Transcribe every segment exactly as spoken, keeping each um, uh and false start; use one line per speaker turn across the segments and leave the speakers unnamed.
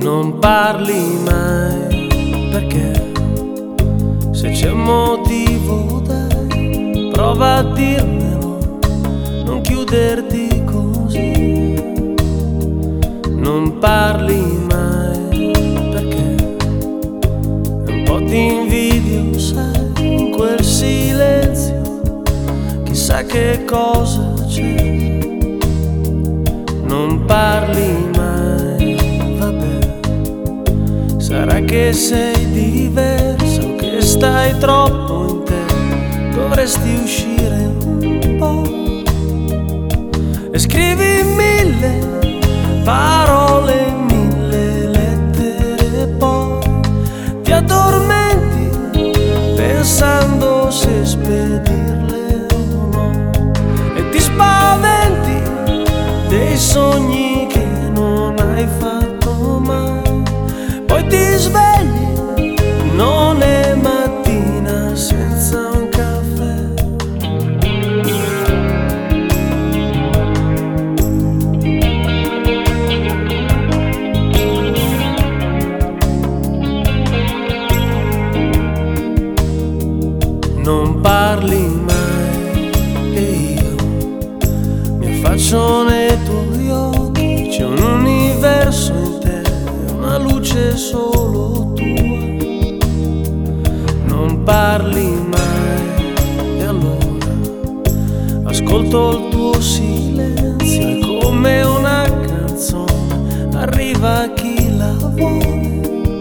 Non parli mai perché se c'è un motivo dai, prova a dirmelo, non chiuderti così. Non parli mai perché un po' ti invidio, sai, in quel silenzio chissà che cosa c'è. Non parli mai, vabbè, sarà che sei diverso o che stai troppo in te. Dovresti uscire un po' e scrivi mille parole, mille lettere e poi ti addormenti pensando se spedirle o no, e ti spaventi dei sogni che non hai fatto mai. Poi ti svegli, non è mattina senza un caffè. Non parli mai e io mi affaccio nei tuoi occhi. C'è un universo in te, una luce solo tua. Non parli mai e allora ascolto il tuo silenzio. È come una canzone, arriva chi la vuole.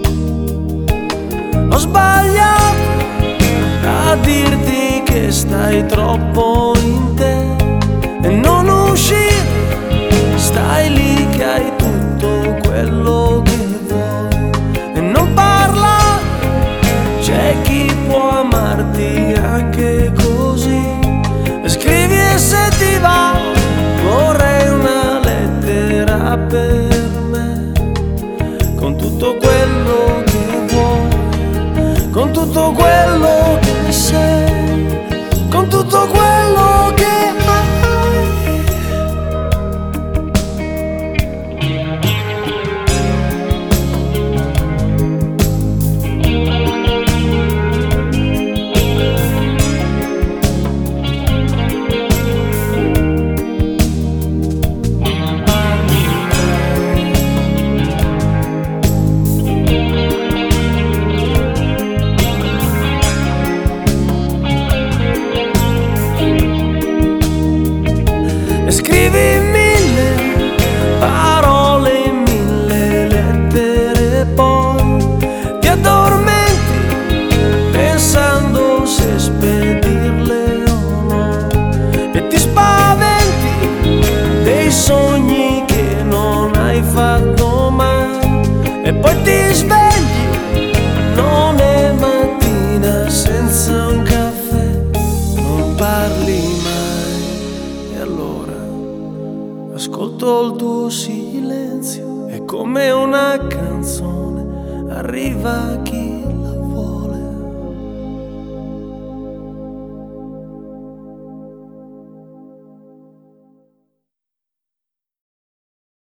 Ho sbagliato a dirti che stai troppo in te e non uscire, stai lì che hai tutto quello che vuoi. E non parlare, c'è chi può amarti anche così. E scrivi e se ti va, vorrei una lettera per me, con tutto quello che vuoi, con tutto quello che sei, con tutto quello che scrivi mille parole, mille lettere e poi ti addormenti pensando se spedirle o no, e ti spaventi dei sogni che non hai fatto mai. E poi ti svegli, non è mattina senza un caffè. Non parli mai e allora ascolto il tuo silenzio, è come una canzone, arriva chi